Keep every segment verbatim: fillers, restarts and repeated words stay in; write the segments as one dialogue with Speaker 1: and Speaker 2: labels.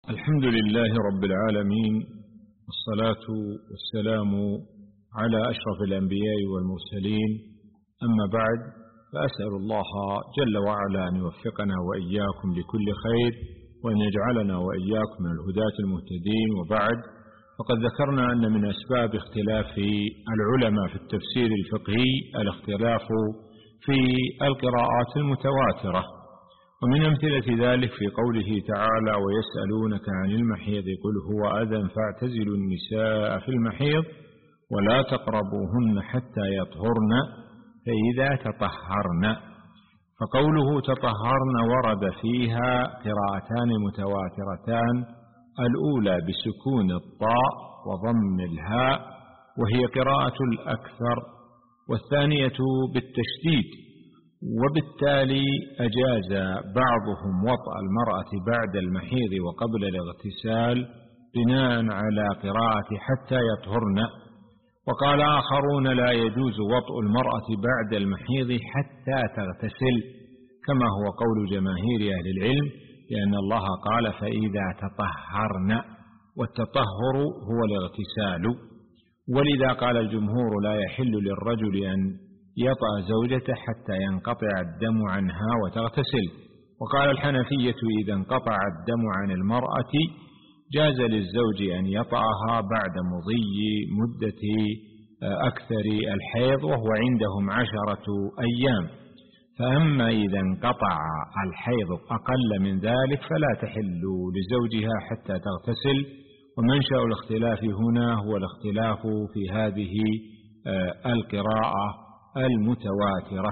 Speaker 1: الحمد لله رب العالمين، والصلاة والسلام على أشرف الأنبياء والمرسلين. أما بعد، فأسأل الله جل وعلا أن يوفقنا وإياكم لكل خير، وأن يجعلنا وإياكم من الهداة المهتدين. وبعد، فقد ذكرنا أن من أسباب اختلاف العلماء في التفسير الفقهي الاختلاف في القراءات المتواترة، ومن أمثلة ذلك في قوله تعالى: ويسألونك عن المحيض قل هو أذى فاعتزلوا النساء في المحيض ولا تقربوهن حتى يطهرن فإذا تطهرن. فقوله تطهرن ورد فيها قراءتان متواترتان، الأولى بسكون الطاء وضم الهاء وهي قراءة الأكثر، والثانية بالتشديد، وبالتالي أجاز بعضهم وطأ المرأة بعد المحيض وقبل الاغتسال بناء على قراءة حتى يطهرن، وقال آخرون لا يجوز وطأ المرأة بعد المحيض حتى تغتسل، كما هو قول جماهير أهل العلم، لأن الله قال فإذا تطهرن، والتطهر هو الاغتسال. ولذا قال الجمهور لا يحل للرجل أن يطأ زوجته حتى ينقطع الدم عنها وتغتسل. وقال الحنفية إذا انقطع الدم عن المرأة جاز للزوج أن يطأها بعد مضي مدة أكثر الحيض، وهو عندهم عشرة أيام. فأما إذا انقطع الحيض أقل من ذلك فلا تحل لزوجها حتى تغتسل. ومنشأ الاختلاف هنا هو الاختلاف في هذه القراءة المتواترة.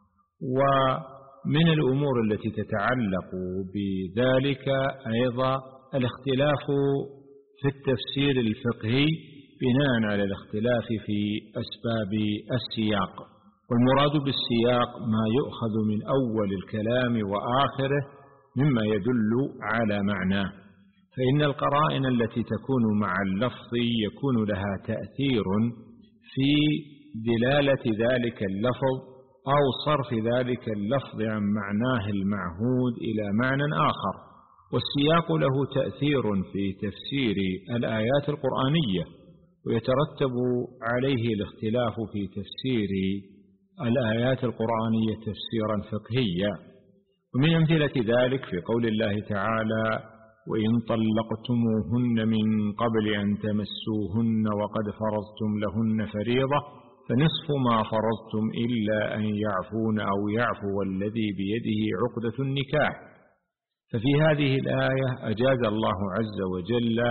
Speaker 1: ومن الأمور التي تتعلق بذلك أيضا الاختلاف في التفسير الفقهي بناء على الاختلاف في أسباب السياق. والمراد بالسياق ما يؤخذ من أول الكلام وآخره مما يدل على معناه، فإن القرائن التي تكون مع اللفظ يكون لها تأثير في دلالة ذلك اللفظ أو صرف ذلك اللفظ عن معناه المعهود إلى معنى آخر. والسياق له تأثير في تفسير الآيات القرآنية، ويترتب عليه الاختلاف في تفسير الآيات القرآنية تفسيرا فقهيا. ومن أمثلة ذلك في قول الله تعالى: وإن طلقتموهن من قبل أن تمسوهن وقد فرضتم لهن فريضة فنصف ما فرضتم إلا أن يعفون أو يعفو الذي بيده عقدة النكاح. ففي هذه الآية أجاز الله عز وجل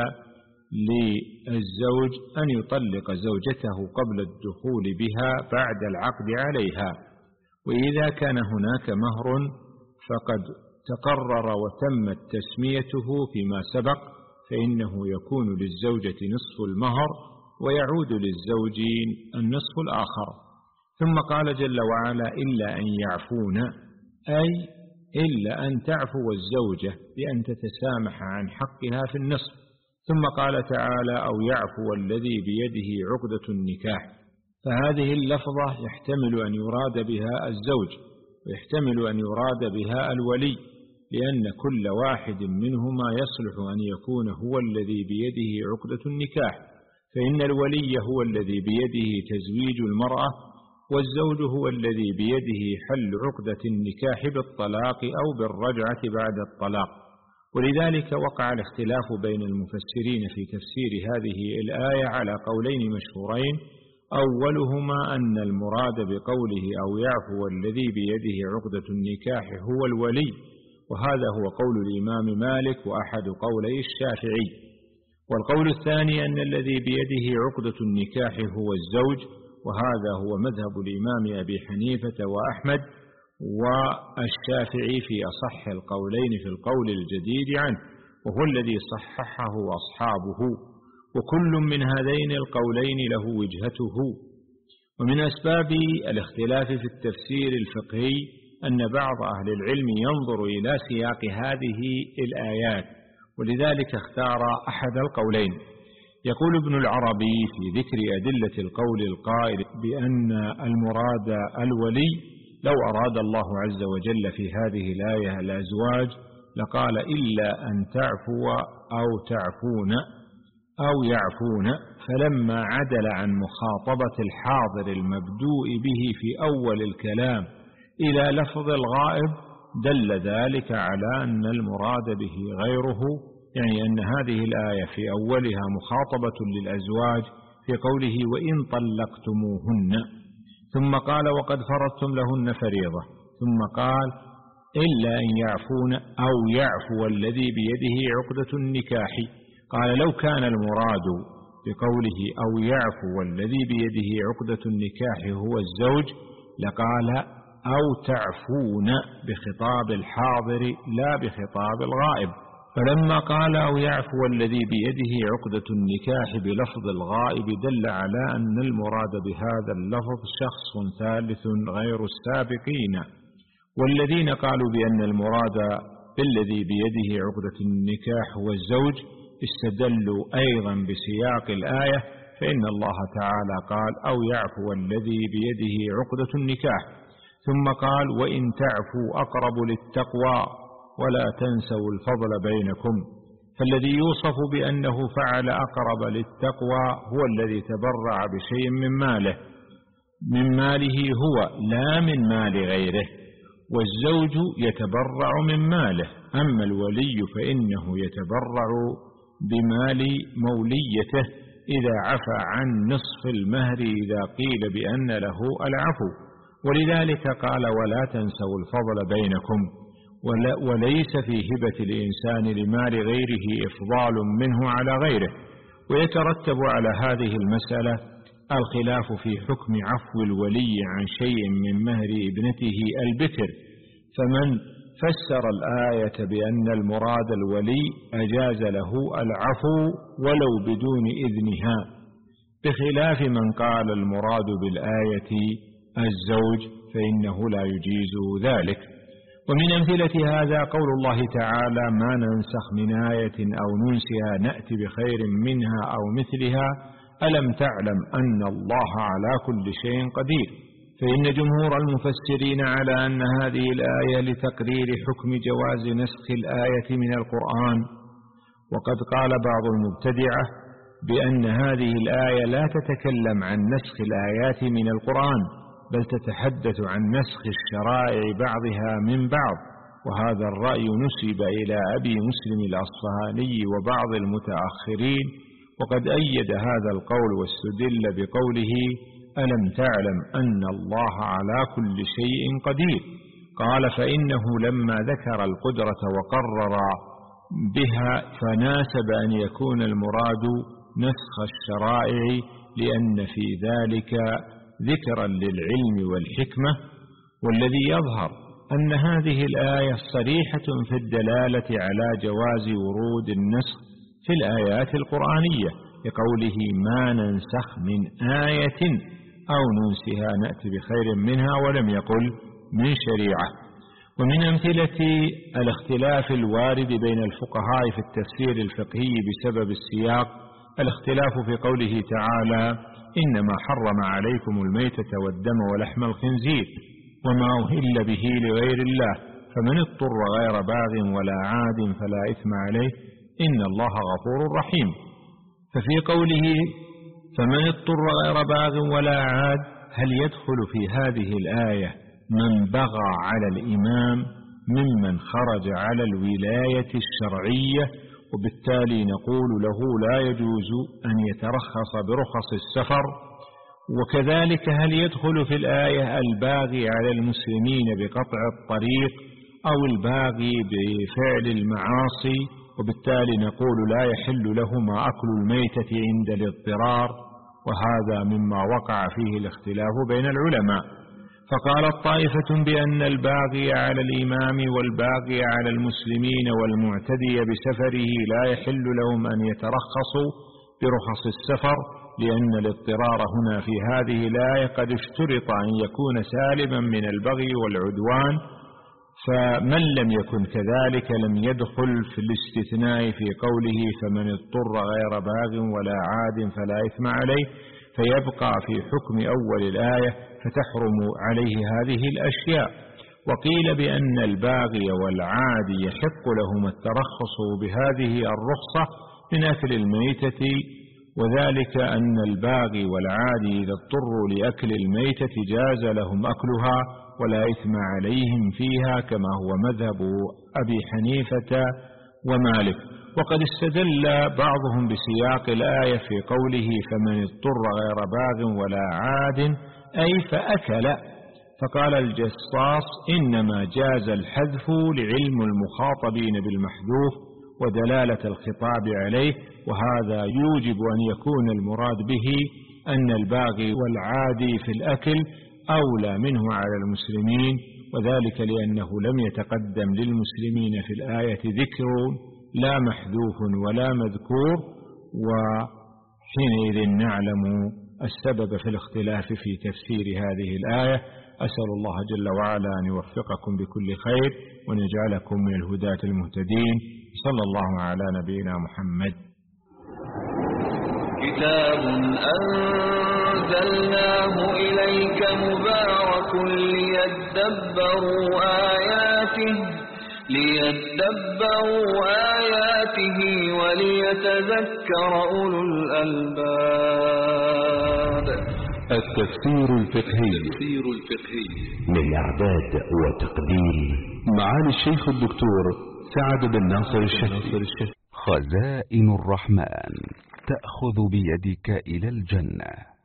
Speaker 1: للزوج أن يطلق زوجته قبل الدخول بها بعد العقد عليها، وإذا كان هناك مهر فقد تقرر وتمت تسميته فيما سبق فإنه يكون للزوجة نصف المهر ويعود للزوج النصف الآخر. ثم قال جل وعلا: إلا أن يعفون، أي إلا أن تعفو الزوجة بأن تتسامح عن حقها في النصف. ثم قال تعالى: أو يعفو الذي بيده عقدة النكاح. فهذه اللفظة يحتمل أن يراد بها الزوج، ويحتمل أن يراد بها الولي، لأن كل واحد منهما يصلح أن يكون هو الذي بيده عقدة النكاح، فإن الولي هو الذي بيده تزويج المرأة، والزوج هو الذي بيده حل عقدة النكاح بالطلاق أو بالرجعة بعد الطلاق. ولذلك وقع الاختلاف بين المفسرين في تفسير هذه الآية على قولين مشهورين، أولهما أن المراد بقوله أو يعفو الذي بيده عقدة النكاح هو الولي، وهذا هو قول الإمام مالك وأحد قولي الشافعي. والقول الثاني أن الذي بيده عقدة النكاح هو الزوج، وهذا هو مذهب الإمام أبي حنيفة وأحمد والشافعي في أصح القولين في القول الجديد عنه، وهو الذي صححه أصحابه. وكل من هذين القولين له وجهته. ومن أسباب الاختلاف في التفسير الفقهي أن بعض أهل العلم ينظر إلى سياق هذه الآيات، ولذلك اختار أحد القولين. يقول ابن العربي في ذكر أدلة القول القائل بأن المراد الولي: لو أراد الله عز وجل في هذه الآية الأزواج لقال إلا أن تعفو أو تعفون أو يعفون، فلما عدل عن مخاطبة الحاضر المبدوء به في أول الكلام إلى لفظ الغائب دل ذلك على أن المراد به غيره، يعني أن هذه الآية في أولها مخاطبة للأزواج في قوله وإن طلقتموهن، ثم قال وقد فرضتم لهن فريضة، ثم قال إلا أن يعفون أو يعفو الذي بيده عقدة النكاح. قال لو كان المراد بقوله أو يعفو الذي بيده عقدة النكاح هو الزوج لقال أو تعفون بخطاب الحاضر لا بخطاب الغائب، فلما قال أو يعفو الذي بيده عقدة النكاح بلفظ الغائب دل على أن المراد بهذا اللفظ شخص ثالث غير السابقين. والذين قالوا بأن المراد بالذي بيده عقدة النكاح هو الزوج استدلوا أيضا بسياق الآية، فإن الله تعالى قال أو يعفو الذي بيده عقدة النكاح، ثم قال وإن تعفوا أقرب للتقوى ولا تنسوا الفضل بينكم، فالذي يوصف بأنه فعل أقرب للتقوى هو الذي تبرع بشيء من ماله من ماله هو لا من مال غيره، والزوج يتبرع من ماله، أما الولي فإنه يتبرع بمال موليته إذا عفى عن نصف المهر إذا قيل بأن له العفو، ولذلك قال ولا تنسوا الفضل بينكم، وليس في هبة الإنسان لمال غيره إفضال منه على غيره. ويترتب على هذه المسألة الخلاف في حكم عفو الولي عن شيء من مهر ابنته البكر، فمن فسر الآية بأن المراد الولي أجاز له العفو ولو بدون إذنها، بخلاف من قال المراد بالآية الزوج فإنه لا يجيز ذلك. ومن أمثلة هذا قول الله تعالى ما ننسخ من آية أو ننسها نأتي بخير منها أو مثلها ألم تعلم أن الله على كل شيء قدير، فإن جمهور المفسرين على أن هذه الآية لتقرير حكم جواز نسخ الآية من القرآن، وقد قال بعض المبتدعة بأن هذه الآية لا تتكلم عن نسخ الآيات من القرآن بل تتحدث عن نسخ الشرائع بعضها من بعض، وهذا الرأي نسب إلى أبي مسلم الأصفهاني وبعض المتأخرين، وقد أيد هذا القول واستدل بقوله ألم تعلم أن الله على كل شيء قدير. قال فإنه لما ذكر القدرة وقرر بها فناسب أن يكون المراد نسخ الشرائع، لأن في ذلك ذكرا للعلم والحكمة. والذي يظهر أن هذه الآية صريحة في الدلالة على جواز ورود النسخ في الآيات القرآنية، لقوله ما ننسخ من آية أو ننسها نأتي بخير منها، ولم يقل من شريعة. ومن أمثلة الاختلاف الوارد بين الفقهاء في التفسير الفقهي بسبب السياق الاختلاف في قوله تعالى إنما حرم عليكم الميتة والدم ولحم الخنزير وما أهل به لغير الله فمن اضطر غير باغ ولا عاد فلا إثم عليه إن الله غفور رحيم. ففي قوله فمن اضطر غير باغ ولا عاد هل يدخل في هذه الآية من بغى على الإمام ممن خرج على الولاية الشرعية، وبالتالي نقول له لا يجوز أن يترخص برخص السفر؟ وكذلك هل يدخل في الآية الباغي على المسلمين بقطع الطريق أو الباغي بفعل المعاصي، وبالتالي نقول لا يحل لهما أكل الميتة عند الاضطرار؟ وهذا مما وقع فيه الاختلاف بين العلماء. فقالت طائفة بأن الباغي على الإمام والباغي على المسلمين والمعتدي بسفره لا يحل لهم أن يترخصوا برخص السفر، لأن الاضطرار هنا في هذه الآية قد اشترط أن يكون سالما من البغي والعدوان، فمن لم يكن كذلك لم يدخل في الاستثناء في قوله فمن اضطر غير باغ ولا عاد فلا إثم عليه، فيبقى في حكم أول الآية فتحرم عليه هذه الأشياء. وقيل بأن الباغي والعادي يحق لهما الترخص بهذه الرخصة من أكل الميتة، وذلك أن الباغي والعادي إذا اضطروا لأكل الميتة جاز لهم أكلها ولا إثم عليهم فيها، كما هو مذهب أبي حنيفة ومالك. وقد استدل بعضهم بسياق الآية في قوله فمن اضطر غير باغ ولا عاد، أي فأكل، فقال الجصاص إنما جاز الحذف لعلم المخاطبين بالمحذوف ودلالة الخطاب عليه، وهذا يوجب أن يكون المراد به أن الباغي والعادي في الأكل أولى منه على المسلمين، وذلك لأنه لم يتقدم للمسلمين في الآية ذكر لا محذوف ولا مذكور، وحينئذ نعلم السبب في الاختلاف في تفسير هذه الآية. أسأل الله جل وعلا أن يوفقكم بكل خير وأن يجعلكم من الهداة المهتدين. صلى الله على نبينا محمد.
Speaker 2: كتاب أنزلناه إليك مبارك ليدبروا آياته ليدبروا آياته وليتذكر أولو الألباب.
Speaker 3: التفسير الفقهي من إعداد وتقديم معالي الشيخ الدكتور سعد بن ناصر الشهيد.
Speaker 4: خزائن الرحمن تأخذ بيدك إلى الجنة.